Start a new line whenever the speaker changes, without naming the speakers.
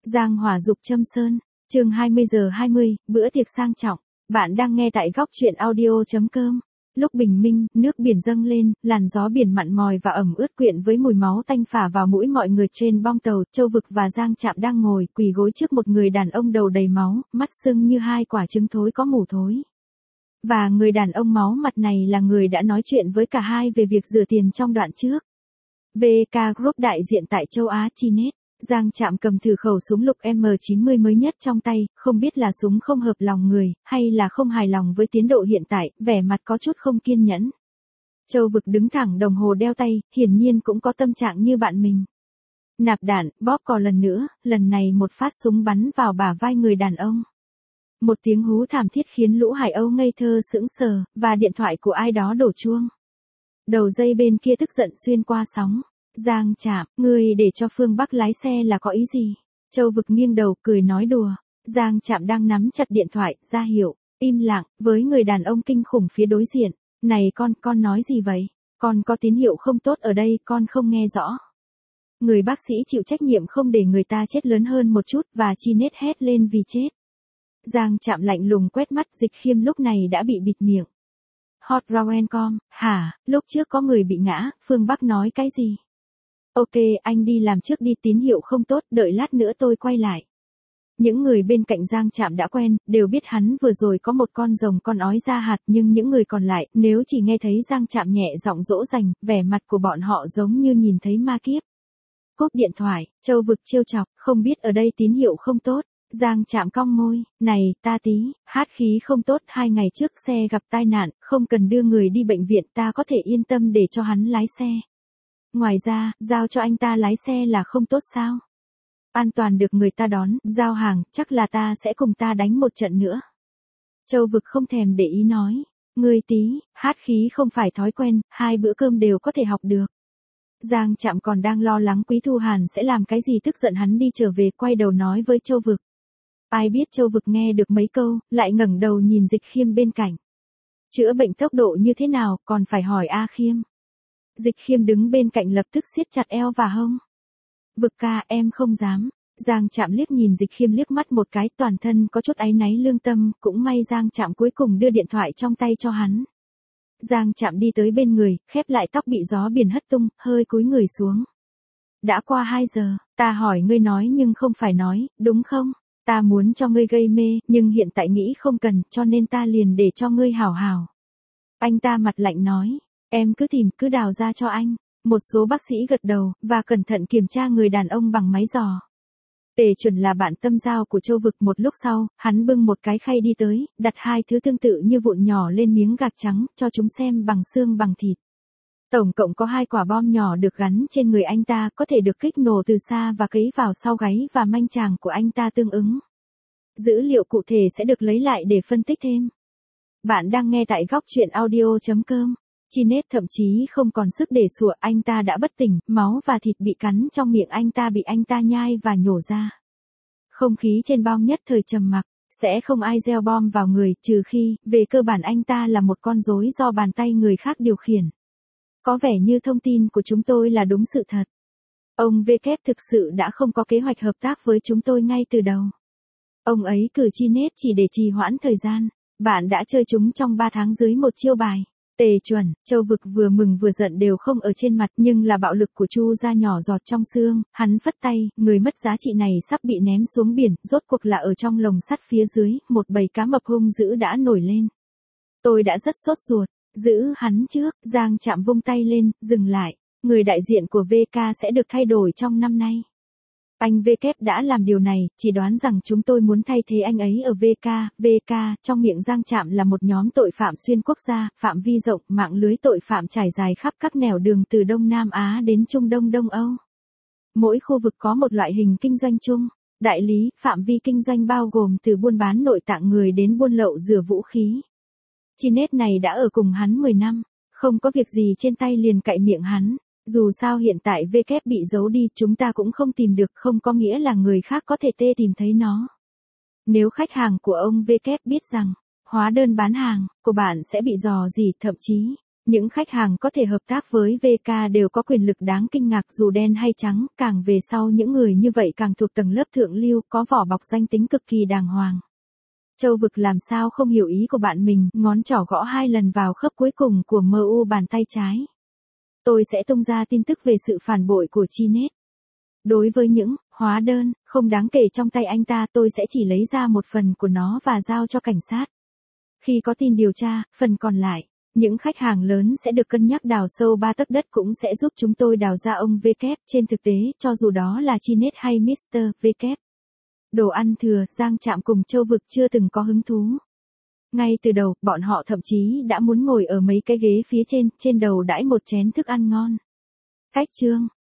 Giang hỏa dục châm sơn, chương 20:20, bữa tiệc sang trọng. Bạn đang nghe tại góc truyện audio.com. Lúc bình minh, nước biển dâng lên, làn gió biển mặn mòi và ẩm ướt quyện với mùi máu tanh phả vào mũi mọi người trên bong tàu. Châu Vực và Giang Trạm đang ngồi quỳ gối trước một người đàn ông đầu đầy máu, mắt sưng như hai quả trứng thối có mủ thối. Và người đàn ông máu mặt này là người đã nói chuyện với cả hai về việc rửa tiền trong đoạn trước. VK Group đại diện tại châu Á Chinet. Giang Trạm cầm thử khẩu súng lục M90 mới nhất trong tay, không biết là súng không hợp lòng người, hay là không hài lòng với tiến độ hiện tại, vẻ mặt có chút không kiên nhẫn. Châu Vực đứng thẳng đồng hồ đeo tay, hiển nhiên cũng có tâm trạng như bạn mình. Nạp đạn, bóp cò lần nữa, lần này một phát súng bắn vào bả vai người đàn ông. Một tiếng hú thảm thiết khiến lũ Hải Âu ngây thơ sững sờ, và điện thoại của ai đó đổ chuông. Đầu dây bên kia tức giận xuyên qua sóng. Giang Trạm, ngươi để cho Phương Bắc lái xe là có ý gì? Châu Vực nghiêng đầu cười nói đùa. Giang Trạm đang nắm chặt điện thoại, ra hiệu, im lặng, với người đàn ông kinh khủng phía đối diện. Này con nói gì vậy? Con có tín hiệu không tốt ở đây, con không nghe rõ. Người bác sĩ chịu trách nhiệm không để người ta chết lớn hơn một chút và Chinet hét lên vì chết. Giang Trạm lạnh lùng quét mắt Dịch Khiêm lúc này đã bị bịt miệng. Hot Rowencom, hả, lúc trước có người bị ngã, Phương Bắc nói cái gì? Ok, anh đi làm trước đi, tín hiệu không tốt, đợi lát nữa tôi quay lại. Những người bên cạnh Giang Trạm đã quen, đều biết hắn vừa rồi có một con rồng con ói ra hạt, nhưng những người còn lại, nếu chỉ nghe thấy Giang Trạm nhẹ giọng dỗ dành, vẻ mặt của bọn họ giống như nhìn thấy ma kiếp. Cúp điện thoại, Châu Vực trêu chọc, không biết ở đây tín hiệu không tốt. Giang Trạm cong môi, này, ta tí, hát khí không tốt, 2 ngày trước xe gặp tai nạn, không cần đưa người đi bệnh viện, ta có thể yên tâm để cho hắn lái xe. Ngoài ra, giao cho anh ta lái xe là không tốt sao? An toàn được người ta đón, giao hàng, chắc là ta sẽ cùng ta đánh một trận nữa. Châu Vực không thèm để ý nói, ngươi tí, hát khí không phải thói quen, 2 bữa cơm đều có thể học được. Giang Trạm còn đang lo lắng Quý Thu Hàn sẽ làm cái gì tức giận hắn đi trở về quay đầu nói với Châu Vực. Ai biết Châu Vực nghe được mấy câu, lại ngẩng đầu nhìn Dịch Khiêm bên cạnh. Chữa bệnh tốc độ như thế nào, còn phải hỏi A Khiêm. Dịch Khiêm đứng bên cạnh lập tức siết chặt eo và hông. Vực ca, em không dám. Giang Trạm liếc nhìn Dịch Khiêm liếc mắt một cái, toàn thân có chút áy náy lương tâm, cũng may Giang Trạm cuối cùng đưa điện thoại trong tay cho hắn. Giang Trạm đi tới bên người, khép lại tóc bị gió biển hất tung, hơi cúi người xuống. Đã qua 2 giờ, ta hỏi ngươi nói nhưng không phải nói, đúng không? Ta muốn cho ngươi gây mê, nhưng hiện tại nghĩ không cần, cho nên ta liền để cho ngươi hảo hảo. Anh ta mặt lạnh nói, em cứ tìm, cứ đào ra cho anh. Một số bác sĩ gật đầu, và cẩn thận kiểm tra người đàn ông bằng máy dò. Tề Chuẩn là bạn tâm giao của Châu Vực. Một lúc sau, hắn bưng một cái khay đi tới, đặt 2 thứ tương tự như vụn nhỏ lên miếng gạc trắng, cho chúng xem bằng xương bằng thịt. Tổng cộng có 2 quả bom nhỏ được gắn trên người anh ta, có thể được kích nổ từ xa và cấy vào sau gáy và manh tràng của anh ta tương ứng. Dữ liệu cụ thể sẽ được lấy lại để phân tích thêm. Bạn đang nghe tại góc truyện audio.com. Chinet thậm chí không còn sức để sủa, anh ta đã bất tỉnh, máu và thịt bị cắn trong miệng anh ta bị anh ta nhai và nhổ ra. Không khí trên bong nhất thời trầm mặc, sẽ không ai gieo bom vào người, trừ khi, về cơ bản anh ta là một con rối do bàn tay người khác điều khiển. Có vẻ như thông tin của chúng tôi là đúng sự thật. Ông W thực sự đã không có kế hoạch hợp tác với chúng tôi ngay từ đầu. Ông ấy cử Chinet chỉ để trì hoãn thời gian. Bạn đã chơi chúng trong 3 tháng dưới một chiêu bài. Tề Chuẩn, Châu Vực vừa mừng vừa giận đều không ở trên mặt, nhưng là bạo lực của Chu gia nhỏ giọt trong xương, hắn phất tay, người mất giá trị này sắp bị ném xuống biển, rốt cuộc là ở trong lồng sắt phía dưới, một bầy cá mập hung dữ đã nổi lên. Tôi đã rất sốt ruột, giữ hắn trước, Giang Trạm vung tay lên, dừng lại, người đại diện của VK sẽ được thay đổi trong năm nay. Anh W đã làm điều này, chỉ đoán rằng chúng tôi muốn thay thế anh ấy ở VK, trong miệng Giang Trạm là một nhóm tội phạm xuyên quốc gia, phạm vi rộng, mạng lưới tội phạm trải dài khắp các nẻo đường từ Đông Nam Á đến Trung Đông Đông Âu. Mỗi khu vực có một loại hình kinh doanh chung, đại lý, phạm vi kinh doanh bao gồm từ buôn bán nội tạng người đến buôn lậu rửa vũ khí. Chinet này đã ở cùng hắn 10 năm, không có việc gì trên tay liền cạy miệng hắn. Dù sao hiện tại W bị giấu đi, chúng ta cũng không tìm được, không có nghĩa là người khác có thể tìm thấy nó. Nếu khách hàng của ông W biết rằng, hóa đơn bán hàng của bạn sẽ bị dò dỉ, thậm chí, Những khách hàng có thể hợp tác với VK đều có quyền lực đáng kinh ngạc dù đen hay trắng, càng về sau những người như vậy càng thuộc tầng lớp thượng lưu, có vỏ bọc danh tính cực kỳ đàng hoàng. Châu Vực làm sao không hiểu ý của bạn mình, ngón trỏ gõ 2 lần vào khớp cuối cùng của MU bàn tay trái. Tôi sẽ tung ra tin tức về sự phản bội của Chinet. Đối với những hóa đơn không đáng kể trong tay anh ta, tôi sẽ chỉ lấy ra một phần của nó và giao cho cảnh sát. Khi có tin điều tra, phần còn lại, những khách hàng lớn sẽ được cân nhắc đào sâu 3 tấc đất cũng sẽ giúp chúng tôi đào ra ông V kép. Trên thực tế, cho dù đó là Chinet hay Mr. V kép. Đồ ăn thừa, Giang Trạm cùng Châu Vực chưa từng có hứng thú. Ngay từ đầu, bọn họ thậm chí đã muốn ngồi ở mấy cái ghế phía trên đầu đãi một chén thức ăn ngon. Cách chương